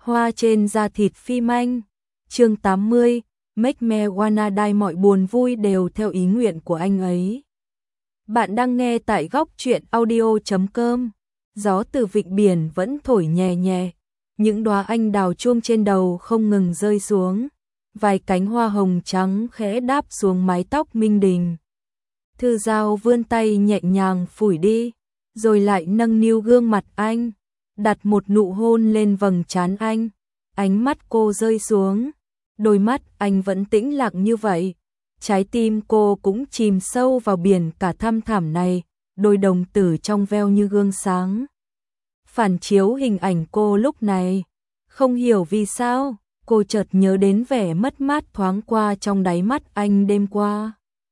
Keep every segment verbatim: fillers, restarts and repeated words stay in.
Hoa trên da thịt phim anh. Chương tám mươi, Make Me Wanna Die, mọi buồn vui đều theo ý nguyện của anh ấy. Bạn đang nghe tại góc truyện audio chấm com. Gió từ vịnh biển vẫn thổi nhẹ nhẹ, những đóa anh đào chuông trên đầu không ngừng rơi xuống, vài cánh hoa hồng trắng khẽ đáp xuống mái tóc Minh Đình. Thư Giao vươn tay nhẹ nhàng phủi đi, rồi lại nâng niu gương mặt anh, đặt một nụ hôn lên vầng trán anh. Ánh mắt cô rơi xuống, đôi mắt anh vẫn tĩnh lặng như vậy. Trái tim cô cũng chìm sâu vào biển cả thăm thẳm này, đôi đồng tử trong veo như gương sáng phản chiếu hình ảnh cô lúc này. Không hiểu vì sao, cô chợt nhớ đến vẻ mất mát thoáng qua trong đáy mắt anh đêm qua.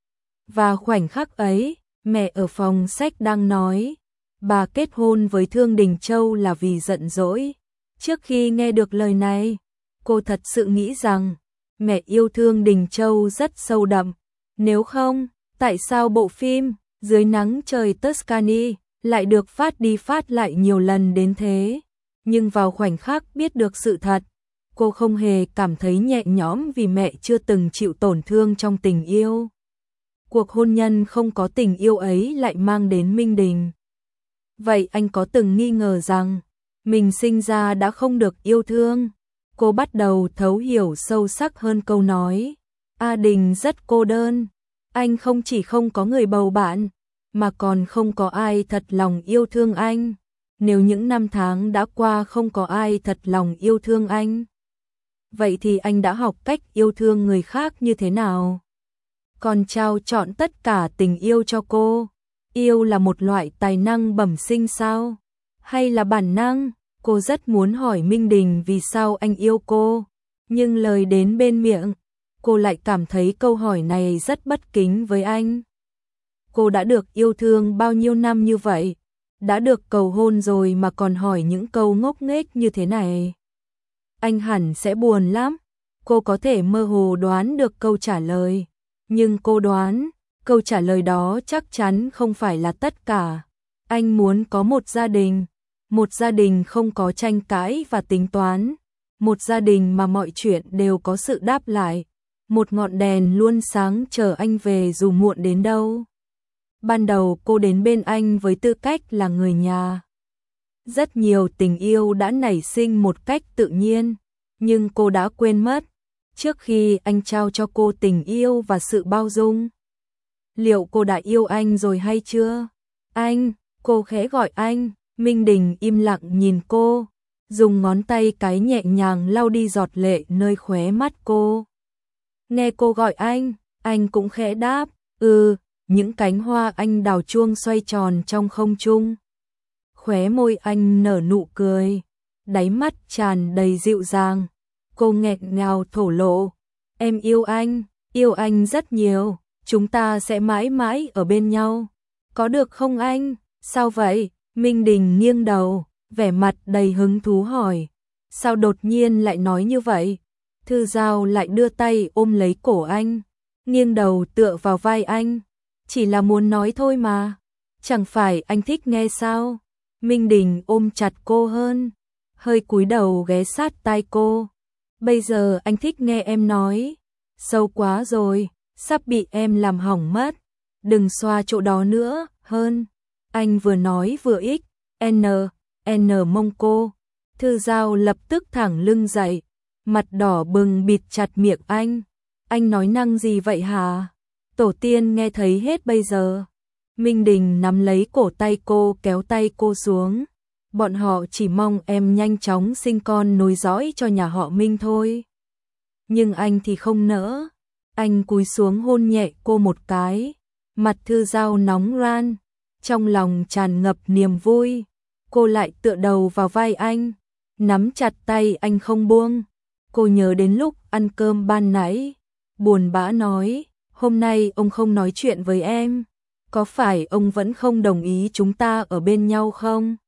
Và khoảnh khắc ấy, mẹ ở phòng sách đang nói, bà kết hôn với Thương Đình Châu là vì giận dỗi. Trước khi nghe được lời này, cô thật sự nghĩ rằng mẹ yêu Thương Đình Châu rất sâu đậm. Nếu không, tại sao bộ phim Dưới nắng trời Tuscany lại được phát đi phát lại nhiều lần đến thế? Nhưng vào khoảnh khắc biết được sự thật, cô không hề cảm thấy nhẹ nhõm vì mẹ chưa từng chịu tổn thương trong tình yêu. Cuộc hôn nhân không có tình yêu ấy lại mang đến Minh Đình. Vậy anh có từng nghi ngờ rằng mình sinh ra đã không được yêu thương? Cô bắt đầu thấu hiểu sâu sắc hơn câu nói. A Đình rất cô đơn. Anh không chỉ không có người bầu bạn, mà còn không có ai thật lòng yêu thương anh. Nếu những năm tháng đã qua không có ai thật lòng yêu thương anh, vậy thì anh đã học cách yêu thương người khác như thế nào? Còn trao chọn tất cả tình yêu cho cô. Yêu là một loại tài năng bẩm sinh sao? Hay là bản năng? Cô rất muốn hỏi Minh Đình vì sao anh yêu cô, nhưng lời đến bên miệng, cô lại cảm thấy câu hỏi này rất bất kính với anh. Cô đã được yêu thương bao nhiêu năm như vậy, đã được cầu hôn rồi mà còn hỏi những câu ngốc nghếch như thế này. Anh hẳn sẽ buồn lắm. Cô có thể mơ hồ đoán được câu trả lời, nhưng cô đoán câu trả lời đó chắc chắn không phải là tất cả. Anh muốn có một gia đình, một gia đình không có tranh cãi và tính toán, một gia đình mà mọi chuyện đều có sự đáp lại, một ngọn đèn luôn sáng chờ anh về dù muộn đến đâu. Ban đầu cô đến bên anh với tư cách là người nhà. Rất nhiều tình yêu đã nảy sinh một cách tự nhiên, nhưng cô đã quên mất, trước khi anh trao cho cô tình yêu và sự bao dung, liệu cô đã yêu anh rồi hay chưa? Anh, cô khẽ gọi anh. Minh Đình im lặng nhìn cô, dùng ngón tay cái nhẹ nhàng lau đi giọt lệ nơi khóe mắt cô. Nghe cô gọi anh, anh cũng khẽ đáp, ừ. Những cánh hoa anh đào chuông xoay tròn trong không trung. Khóe môi anh nở nụ cười, đáy mắt tràn đầy dịu dàng. Cô nghẹn ngào thổ lộ, em yêu anh, yêu anh rất nhiều, chúng ta sẽ mãi mãi ở bên nhau. Có được không anh? Sao vậy? Minh Đình nghiêng đầu, vẻ mặt đầy hứng thú hỏi, sao đột nhiên lại nói như vậy? Thư Giao lại đưa tay ôm lấy cổ anh, nghiêng đầu tựa vào vai anh. Chỉ là muốn nói thôi mà, chẳng phải anh thích nghe sao? Minh Đình ôm chặt cô hơn, hơi cúi đầu ghé sát tai cô. Bây giờ anh thích nghe em nói, sâu quá rồi, sắp bị em làm hỏng mất. Đừng xoa chỗ đó nữa, hơn. Anh vừa nói vừa ích, n, n mông cô. Thư Giao lập tức thẳng lưng dậy, mặt đỏ bừng bịt chặt miệng anh. Anh nói năng gì vậy hả? Tổ tiên nghe thấy hết bây giờ. Minh Đình nắm lấy cổ tay cô kéo tay cô xuống. Bọn họ chỉ mong em nhanh chóng sinh con nối dõi cho nhà họ Minh thôi. Nhưng anh thì không nỡ. Anh cúi xuống hôn nhẹ cô một cái. Mặt Thư Giao nóng ran, trong lòng tràn ngập niềm vui. Cô lại tựa đầu vào vai anh, nắm chặt tay anh không buông. Cô nhớ đến lúc ăn cơm ban nãy, buồn bã nói, hôm nay ông không nói chuyện với em, có phải ông vẫn không đồng ý chúng ta ở bên nhau không?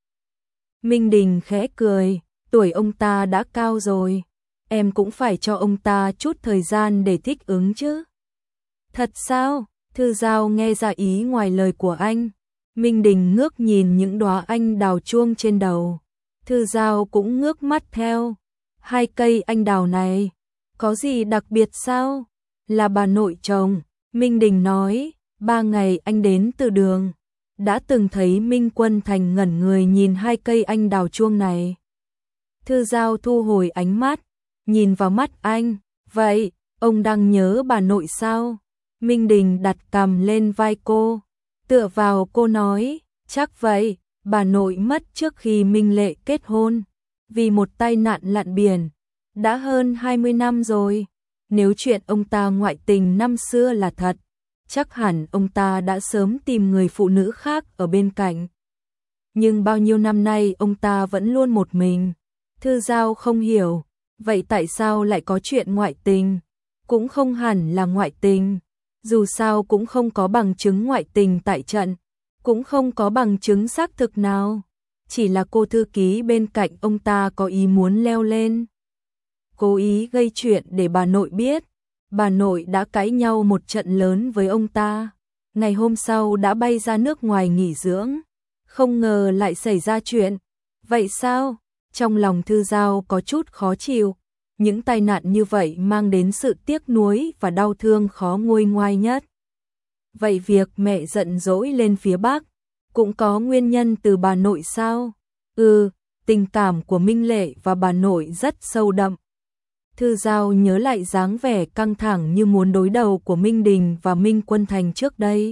Minh Đình khẽ cười, tuổi ông ta đã cao rồi, em cũng phải cho ông ta chút thời gian để thích ứng chứ. Thật sao? Thư Giao nghe ra ý ngoài lời của anh. Minh Đình ngước nhìn những đóa anh đào chuông trên đầu. Thư Giao cũng ngước mắt theo. hai cây anh đào này, có gì đặc biệt sao? Là bà nội trồng, Minh Đình nói, ba ngày anh đến từ đường, đã từng thấy Minh Quân Thành ngẩn người nhìn hai cây anh đào chuông này. Thư Giao thu hồi ánh mắt, nhìn vào mắt anh, vậy, ông đang nhớ bà nội sao? Minh Đình đặt cằm lên vai cô, tựa vào cô nói, chắc vậy, bà nội mất trước khi Minh Lệ kết hôn, vì một tai nạn lặn biển, đã hơn hai mươi năm rồi. Nếu chuyện ông ta ngoại tình năm xưa là thật, chắc hẳn ông ta đã sớm tìm người phụ nữ khác ở bên cạnh. Nhưng bao nhiêu năm nay ông ta vẫn luôn một mình. Thư Giao không hiểu, vậy tại sao lại có chuyện ngoại tình? Cũng không hẳn là ngoại tình, dù sao cũng không có bằng chứng ngoại tình tại trận, cũng không có bằng chứng xác thực nào, chỉ là cô thư ký bên cạnh ông ta có ý muốn leo lên, cố ý gây chuyện để bà nội biết. Bà nội đã cãi nhau một trận lớn với ông ta, ngày hôm sau đã bay ra nước ngoài nghỉ dưỡng, không ngờ lại xảy ra chuyện. Vậy sao? Trong lòng Thư Giao có chút khó chịu, những tai nạn như vậy mang đến sự tiếc nuối và đau thương khó nguôi ngoai nhất. Vậy việc mẹ giận dỗi lên phía Bắc, cũng có nguyên nhân từ bà nội sao? Ừ, tình cảm của Minh Lệ và bà nội rất sâu đậm. Thư Giao nhớ lại dáng vẻ căng thẳng như muốn đối đầu của Minh Đình và Minh Quân Thành trước đây.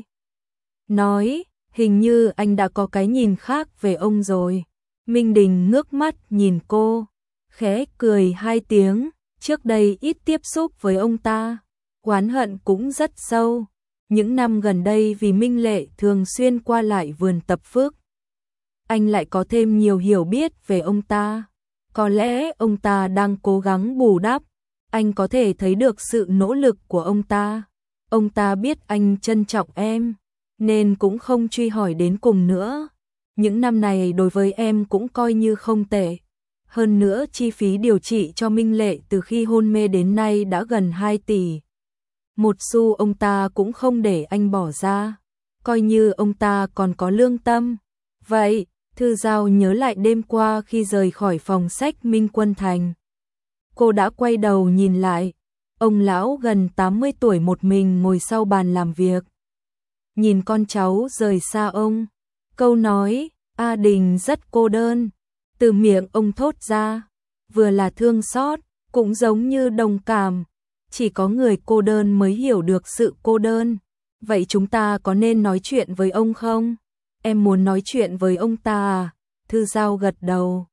Nói, hình như anh đã có cái nhìn khác về ông rồi. Minh Đình ngước mắt nhìn cô, khẽ cười hai tiếng, trước đây ít tiếp xúc với ông ta, oán hận cũng rất sâu. Những năm gần đây vì Minh Lệ thường xuyên qua lại vườn tập phước, anh lại có thêm nhiều hiểu biết về ông ta. Có lẽ ông ta đang cố gắng bù đắp, anh có thể thấy được sự nỗ lực của ông ta. Ông ta biết anh trân trọng em, nên cũng không truy hỏi đến cùng nữa. Những năm này đối với em cũng coi như không tệ. Hơn nữa chi phí điều trị cho Minh Lệ từ khi hôn mê đến nay đã gần hai tỷ. Một xu ông ta cũng không để anh bỏ ra, coi như ông ta còn có lương tâm. Vậy, Thư Giao nhớ lại đêm qua khi rời khỏi phòng sách Minh Quân Thành. Cô đã quay đầu nhìn lại, ông lão gần tám mươi tuổi một mình ngồi sau bàn làm việc. Nhìn con cháu rời xa ông, câu nói, A Đình rất cô đơn, từ miệng ông thốt ra, vừa là thương xót, cũng giống như đồng cảm. Chỉ có người cô đơn mới hiểu được sự cô đơn. Vậy chúng ta có nên nói chuyện với ông không? Em muốn nói chuyện với ông ta à? Thư Giao gật đầu.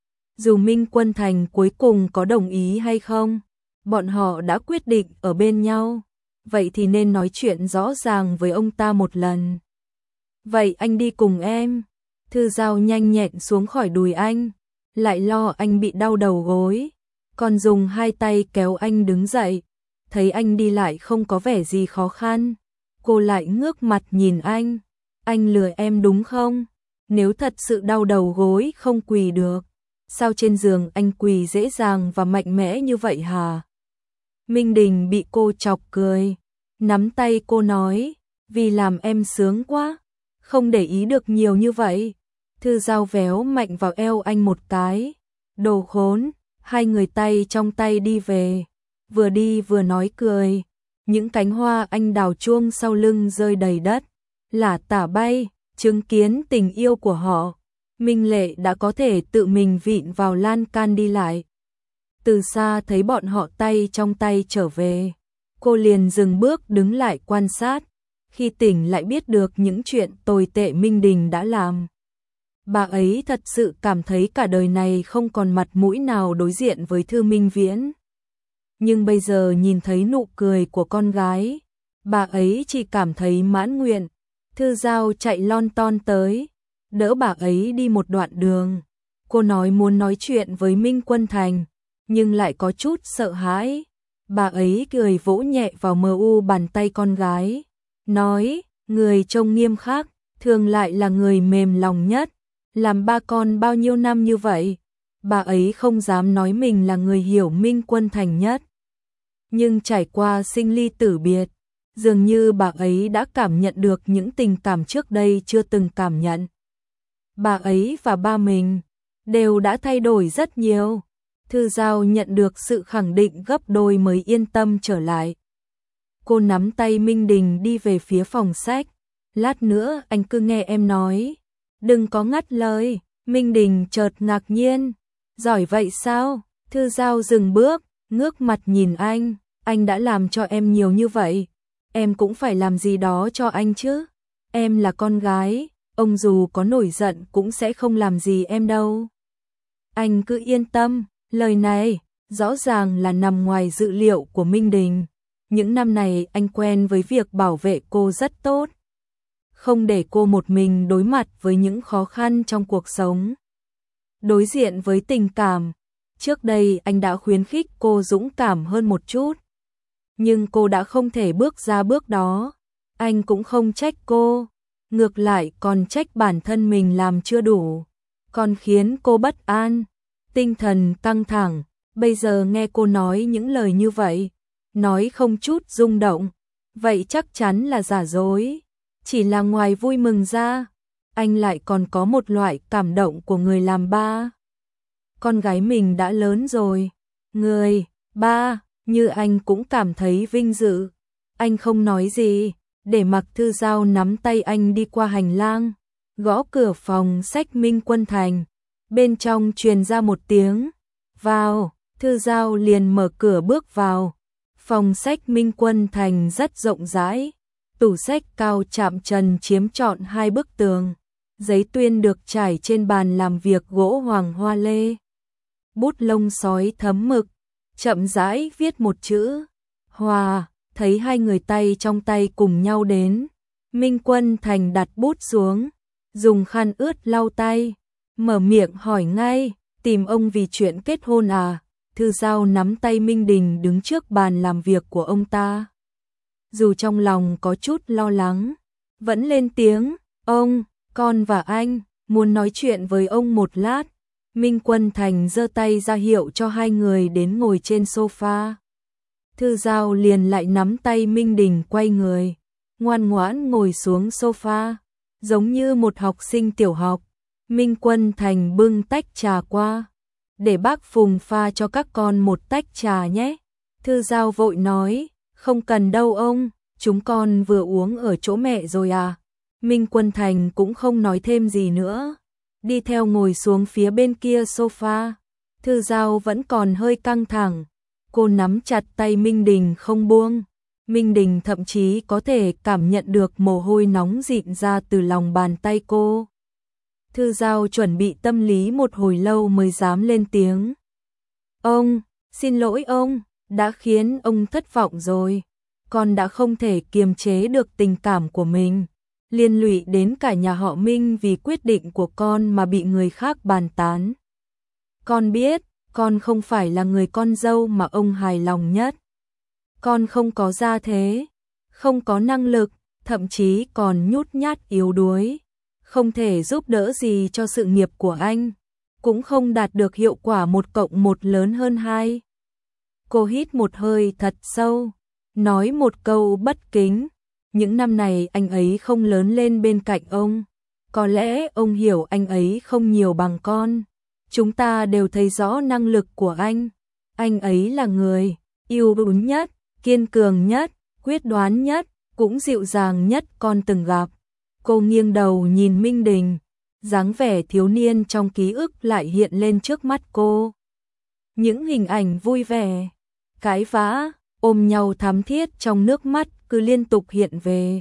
Dù Minh Quân Thành cuối cùng có đồng ý hay không, bọn họ đã quyết định ở bên nhau. Vậy thì nên nói chuyện rõ ràng với ông ta một lần. Vậy anh đi cùng em. Thư Giao nhanh nhẹn xuống khỏi đùi anh, lại lo anh bị đau đầu gối, còn dùng hai tay kéo anh đứng dậy. Thấy anh đi lại không có vẻ gì khó khăn, cô lại ngước mặt nhìn anh. Anh lừa em đúng không? Nếu thật sự đau đầu gối không quỳ được, sao trên giường anh quỳ dễ dàng và mạnh mẽ như vậy hả? Minh Đình bị cô chọc cười, nắm tay cô nói, vì làm em sướng quá, không để ý được nhiều như vậy. Thư Giao véo mạnh vào eo anh một cái, đồ khốn. Hai người tay trong tay đi về, vừa đi vừa nói cười. Những cánh hoa anh đào chuông sau lưng rơi đầy đất, lả tả bay, chứng kiến tình yêu của họ. Minh Lệ đã có thể tự mình vịn vào lan can đi lại. Từ xa thấy bọn họ tay trong tay trở về, cô liền dừng bước đứng lại quan sát. Khi tỉnh lại biết được những chuyện tồi tệ Minh Đình đã làm, bà ấy thật sự cảm thấy cả đời này không còn mặt mũi nào đối diện với Thư Minh Viễn. Nhưng bây giờ nhìn thấy nụ cười của con gái, bà ấy chỉ cảm thấy mãn nguyện. Thư Giao chạy lon ton tới, đỡ bà ấy đi một đoạn đường. Cô nói muốn nói chuyện với Minh Quân Thành, nhưng lại có chút sợ hãi. Bà ấy cười vỗ nhẹ vào mờ u bàn tay con gái, nói, người trông nghiêm khắc, thường lại là người mềm lòng nhất. Làm ba con bao nhiêu năm như vậy, bà ấy không dám nói mình là người hiểu Minh Quân Thành nhất. Nhưng trải qua sinh ly tử biệt, dường như bà ấy đã cảm nhận được những tình cảm trước đây chưa từng cảm nhận. Bà ấy và ba mình đều đã thay đổi rất nhiều. Thư Giao nhận được sự khẳng định gấp đôi mới yên tâm trở lại. Cô nắm tay Minh Đình đi về phía phòng sách. Lát nữa anh cứ nghe em nói. Đừng có ngắt lời. Minh Đình chợt ngạc nhiên. Giỏi vậy sao? Thư Giao dừng bước, ngước mặt nhìn anh. Anh đã làm cho em nhiều như vậy. Em cũng phải làm gì đó cho anh chứ. Em là con gái, ông dù có nổi giận cũng sẽ không làm gì em đâu. Anh cứ yên tâm, lời này rõ ràng là nằm ngoài dự liệu của Minh Đình. Những năm này anh quen với việc bảo vệ cô rất tốt. Không để cô một mình đối mặt với những khó khăn trong cuộc sống. Đối diện với tình cảm, trước đây anh đã khuyến khích cô dũng cảm hơn một chút. Nhưng cô đã không thể bước ra bước đó. Anh cũng không trách cô, ngược lại còn trách bản thân mình làm chưa đủ, còn khiến cô bất an, tinh thần căng thẳng. Bây giờ nghe cô nói những lời như vậy, nói không chút rung động, vậy chắc chắn là giả dối. Chỉ là ngoài vui mừng ra, anh lại còn có một loại cảm động của người làm ba. Con gái mình đã lớn rồi, người ba như anh cũng cảm thấy vinh dự. Anh không nói gì, để mặc Thư Giao nắm tay anh đi qua hành lang, gõ cửa phòng sách Minh Quân Thành. Bên trong truyền ra một tiếng vào, Thư Giao liền mở cửa bước vào. Phòng sách Minh Quân Thành rất rộng rãi, tủ sách cao chạm trần chiếm trọn hai bức tường, giấy tuyên được trải trên bàn làm việc gỗ hoàng hoa lê. Bút lông sói thấm mực, chậm rãi viết một chữ Hòa. Thấy hai người tay trong tay cùng nhau đến, Minh Quân Thành đặt bút xuống, dùng khăn ướt lau tay, mở miệng hỏi ngay, tìm ông vì chuyện kết hôn à? Thư Giao nắm tay Minh Đình đứng trước bàn làm việc của ông ta. Dù trong lòng có chút lo lắng, vẫn lên tiếng, ông, con và anh, muốn nói chuyện với ông một lát. Minh Quân Thành giơ tay ra hiệu cho hai người đến ngồi trên sofa. Thư Giao liền lại nắm tay Minh Đình quay người, ngoan ngoãn ngồi xuống sofa, giống như một học sinh tiểu học. Minh Quân Thành bưng tách trà qua, để bác Phùng pha cho các con một tách trà nhé. Thư Giao vội nói, không cần đâu ông, chúng con vừa uống ở chỗ mẹ rồi à. Minh Quân Thành cũng không nói thêm gì nữa, đi theo ngồi xuống phía bên kia sofa. Thư Giao vẫn còn hơi căng thẳng. Cô nắm chặt tay Minh Đình không buông. Minh Đình thậm chí có thể cảm nhận được mồ hôi nóng dịn ra từ lòng bàn tay cô. Thư Giao chuẩn bị tâm lý một hồi lâu mới dám lên tiếng. Ông, xin lỗi ông, đã khiến ông thất vọng rồi. Con đã không thể kiềm chế được tình cảm của mình, liên lụy đến cả nhà họ Minh vì quyết định của con mà bị người khác bàn tán. Con biết, con không phải là người con dâu mà ông hài lòng nhất. Con không có gia thế, không có năng lực, thậm chí còn nhút nhát yếu đuối, không thể giúp đỡ gì cho sự nghiệp của anh, cũng không đạt được hiệu quả một cộng một lớn hơn hai. Cô hít một hơi thật sâu, nói một câu bất kính. Những năm này anh ấy không lớn lên bên cạnh ông, có lẽ ông hiểu anh ấy không nhiều bằng con. Chúng ta đều thấy rõ năng lực của anh. Anh ấy là người ưu tú nhất, kiên cường nhất, quyết đoán nhất, cũng dịu dàng nhất con từng gặp. Cô nghiêng đầu nhìn Minh Đình, dáng vẻ thiếu niên trong ký ức lại hiện lên trước mắt cô. Những hình ảnh vui vẻ, cãi vã, ôm nhau thắm thiết trong nước mắt cứ liên tục hiện về.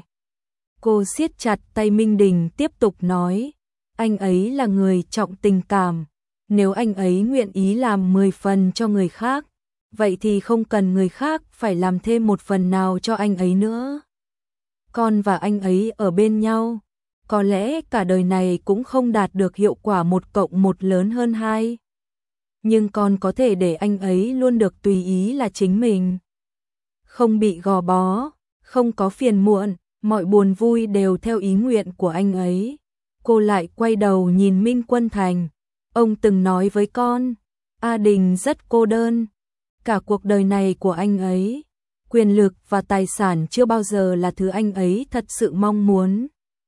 Cô siết chặt tay Minh Đình tiếp tục nói, anh ấy là người trọng tình cảm. Nếu anh ấy nguyện ý làm mười phần cho người khác, vậy thì không cần người khác phải làm thêm một phần nào cho anh ấy nữa. Con và anh ấy ở bên nhau, có lẽ cả đời này cũng không đạt được hiệu quả một cộng một lớn hơn hai. Nhưng con có thể để anh ấy luôn được tùy ý là chính mình. Không bị gò bó, không có phiền muộn, mọi buồn vui đều theo ý nguyện của anh ấy. Cô lại quay đầu nhìn Minh Quân Thành. Ông từng nói với con, A Đình rất cô đơn. Cả cuộc đời này của anh ấy, quyền lực và tài sản chưa bao giờ là thứ anh ấy thật sự mong muốn.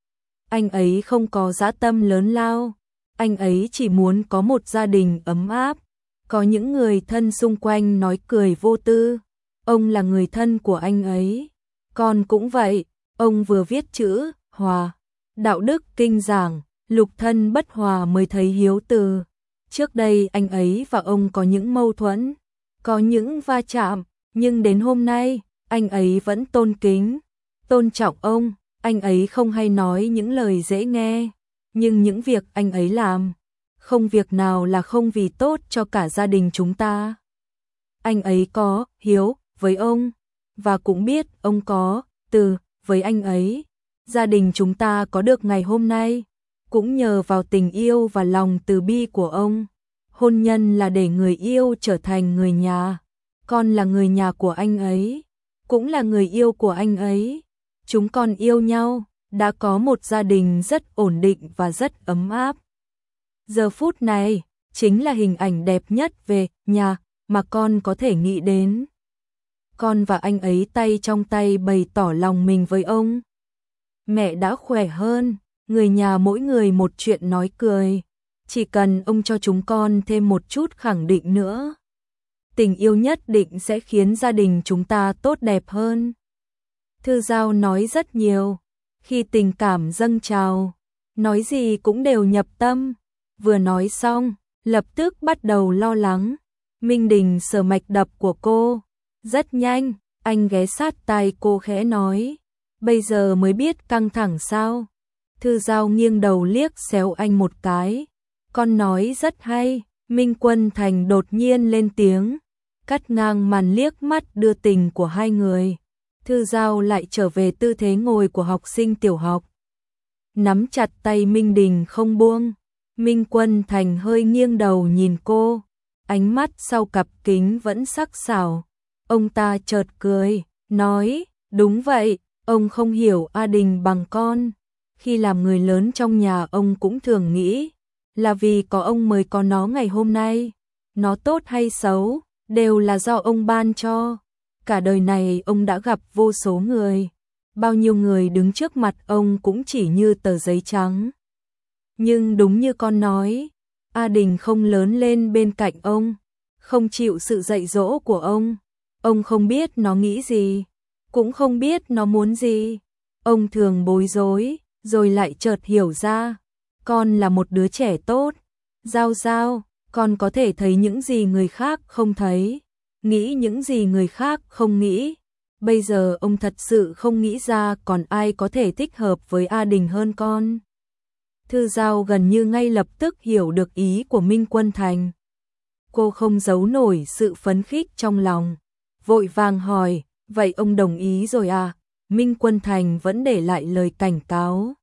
Anh ấy không có dã tâm lớn lao, anh ấy chỉ muốn có một gia đình ấm áp, Có những người thân xung quanh nói cười vô tư, ông là người thân của anh ấy. Con cũng vậy, ông vừa viết chữ hòa, đạo đức kinh giảng, lục thân bất hòa mới thấy hiếu từ. Trước đây anh ấy và ông có những mâu thuẫn, có những va chạm, nhưng đến hôm nay, anh ấy vẫn tôn kính, tôn trọng ông. Anh ấy không hay nói những lời dễ nghe, nhưng những việc anh ấy làm, không việc nào là không vì tốt cho cả gia đình chúng ta. Anh ấy có hiếu với ông, và cũng biết ông có từ với anh ấy. Gia đình chúng ta có được ngày hôm nay, cũng nhờ vào tình yêu và lòng từ bi của ông. Hôn nhân là để người yêu trở thành người nhà, con là người nhà của anh ấy, cũng là người yêu của anh ấy. Chúng con yêu nhau, đã có một gia đình rất ổn định và rất ấm áp. Giờ phút này, chính là hình ảnh đẹp nhất về nhà mà con có thể nghĩ đến. Con và anh ấy tay trong tay bày tỏ lòng mình với ông. Mẹ đã khỏe hơn, người nhà mỗi người một chuyện nói cười. Chỉ cần ông cho chúng con thêm một chút khẳng định nữa, tình yêu nhất định sẽ khiến gia đình chúng ta tốt đẹp hơn. Thư Giao nói rất nhiều, khi tình cảm dâng trào, nói gì cũng đều nhập tâm. Vừa nói xong, lập tức bắt đầu lo lắng. Minh Đình sờ mạch đập của cô. Rất nhanh, anh ghé sát tai cô khẽ nói. Bây giờ mới biết căng thẳng sao? Thư Giao nghiêng đầu liếc xéo anh một cái. Con nói rất hay. Minh Quân Thành đột nhiên lên tiếng, cắt ngang màn liếc mắt đưa tình của hai người. Thư Giao lại trở về tư thế ngồi của học sinh tiểu học, nắm chặt tay Minh Đình không buông. Minh Quân Thành hơi nghiêng đầu nhìn cô, ánh mắt sau cặp kính vẫn sắc sảo. Ông ta chợt cười, nói, đúng vậy, ông không hiểu A Đình bằng con. Khi làm người lớn trong nhà ông cũng thường nghĩ, là vì có ông mới có nó ngày hôm nay. Nó tốt hay xấu, đều là do ông ban cho. Cả đời này ông đã gặp vô số người, bao nhiêu người đứng trước mặt ông cũng chỉ như tờ giấy trắng. Nhưng đúng như con nói, A Đình không lớn lên bên cạnh ông, không chịu sự dạy dỗ của ông. Ông không biết nó nghĩ gì, cũng không biết nó muốn gì. Ông thường bối rối, rồi lại chợt hiểu ra, con là một đứa trẻ tốt. Giao Giao, con có thể thấy những gì người khác không thấy, nghĩ những gì người khác không nghĩ. Bây giờ ông thật sự không nghĩ ra còn ai có thể thích hợp với A Đình hơn con. Thư Giao gần như ngay lập tức hiểu được ý của Minh Quân Thành. Cô không giấu nổi sự phấn khích trong lòng, vội vàng hỏi, vậy ông đồng ý rồi à? Minh Quân Thành vẫn để lại lời cảnh cáo.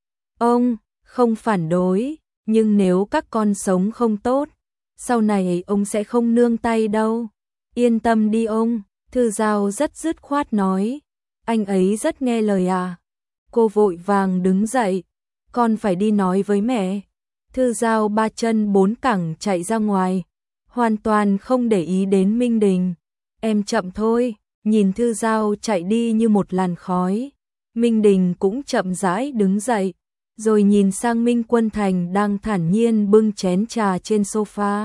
Ông không phản đối, nhưng nếu các con sống không tốt, sau này ông sẽ không nương tay đâu. Yên tâm đi ông, Thư Giao rất dứt khoát nói. Anh ấy rất nghe lời à? Cô vội vàng đứng dậy, con phải đi nói với mẹ. Thư Giao ba chân bốn cẳng chạy ra ngoài, hoàn toàn không để ý đến Minh Đình. Em chậm thôi. Nhìn Thư Giao chạy đi như một làn khói, Minh Đình cũng chậm rãi đứng dậy, rồi nhìn sang Minh Quân Thành đang thản nhiên bưng chén trà trên sofa.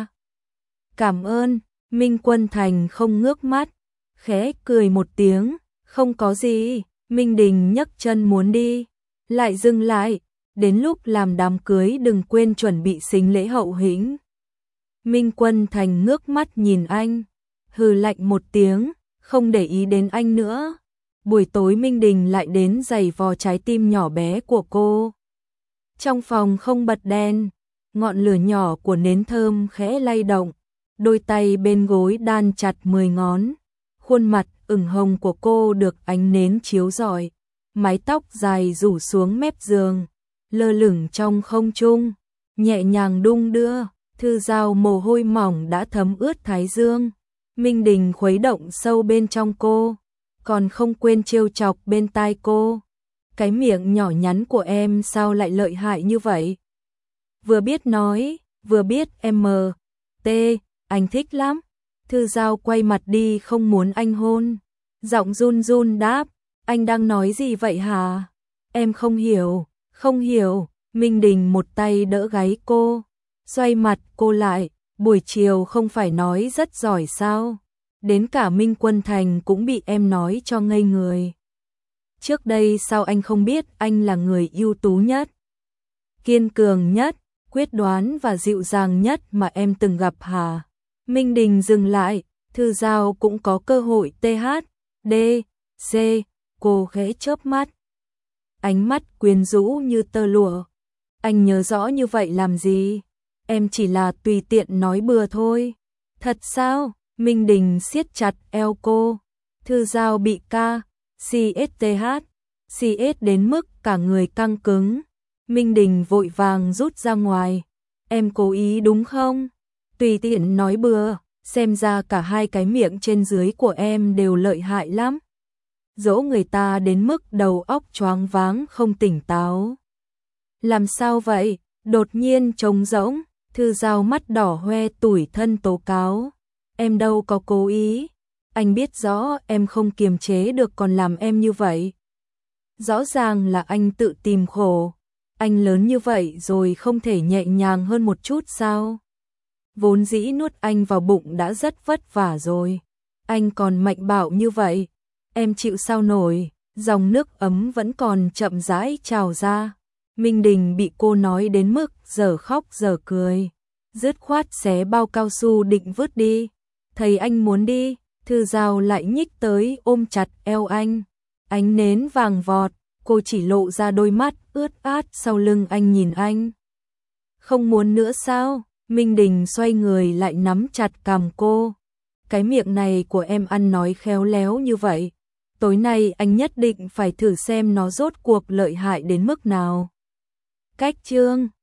Cảm ơn. Minh Quân Thành không ngước mắt, khẽ cười một tiếng, không có gì. Minh Đình nhấc chân muốn đi, lại dừng lại, đến lúc làm đám cưới đừng quên chuẩn bị sính lễ hậu hĩnh. Minh Quân Thành ngước mắt nhìn anh, hừ lạnh một tiếng, không để ý đến anh nữa. Buổi tối Minh Đình lại đến giày vò trái tim nhỏ bé của cô. Trong phòng không bật đèn, ngọn lửa nhỏ của nến thơm khẽ lay động, đôi tay bên gối đan chặt mười ngón. Khuôn mặt ửng hồng của cô được ánh nến chiếu rọi, mái tóc dài rủ xuống mép giường, lơ lửng trong không trung, nhẹ nhàng đung đưa. Thư Giao mồ hôi mỏng đã thấm ướt thái dương. Minh Đình khuấy động sâu bên trong cô, còn không quên trêu chọc bên tai cô. Cái miệng nhỏ nhắn của em sao lại lợi hại như vậy? Vừa biết nói, vừa biết em mờ, tê, anh thích lắm. Thư Giao quay mặt đi không muốn anh hôn. Giọng run run đáp, anh đang nói gì vậy hả? Em không hiểu, không hiểu. Minh Đình một tay đỡ gáy cô, xoay mặt cô lại, buổi chiều không phải nói rất giỏi sao? Đến cả Minh Quân Thành cũng bị em nói cho ngây người. Trước đây sao anh không biết anh là người ưu tú nhất, kiên cường nhất, quyết đoán và dịu dàng nhất mà em từng gặp hả? Minh Đình dừng lại, Thư Giao cũng có cơ hội tê hát đê xê, cô khẽ chớp mắt. Ánh mắt quyến rũ như tơ lụa. Anh nhớ rõ như vậy làm gì? Em chỉ là tùy tiện nói bừa thôi. Thật sao? Minh Đình siết chặt eo cô. Thư Giao bị ca, xê ét tê hát, xê ét đến mức cả người căng cứng. Minh Đình vội vàng rút ra ngoài. Em cố ý đúng không? Tùy tiện nói bừa, xem ra cả hai cái miệng trên dưới của em đều lợi hại lắm. Dỗ người ta đến mức đầu óc choáng váng không tỉnh táo. Làm sao vậy? Đột nhiên trống rỗng, Thư Giao mắt đỏ hoe tủi thân tố cáo. Em đâu có cố ý. Anh biết rõ em không kiềm chế được còn làm em như vậy. Rõ ràng là anh tự tìm khổ. Anh lớn như vậy rồi không thể nhẹ nhàng hơn một chút sao? Vốn dĩ nuốt anh vào bụng đã rất vất vả rồi. Anh còn mạnh bạo như vậy. Em chịu sao nổi, dòng nước ấm vẫn còn chậm rãi trào ra. Minh Đình bị cô nói đến mức giờ khóc giờ cười. Dứt khoát xé bao cao su định vứt đi. Thấy anh muốn đi, Thư Giao lại nhích tới ôm chặt eo anh. Ánh nến vàng vọt, cô chỉ lộ ra đôi mắt ướt át sau lưng anh nhìn anh. Không muốn nữa sao? Minh Đình xoay người lại nắm chặt cằm cô. Cái miệng này của em ăn nói khéo léo như vậy. Tối nay anh nhất định phải thử xem nó rốt cuộc lợi hại đến mức nào. Cách chương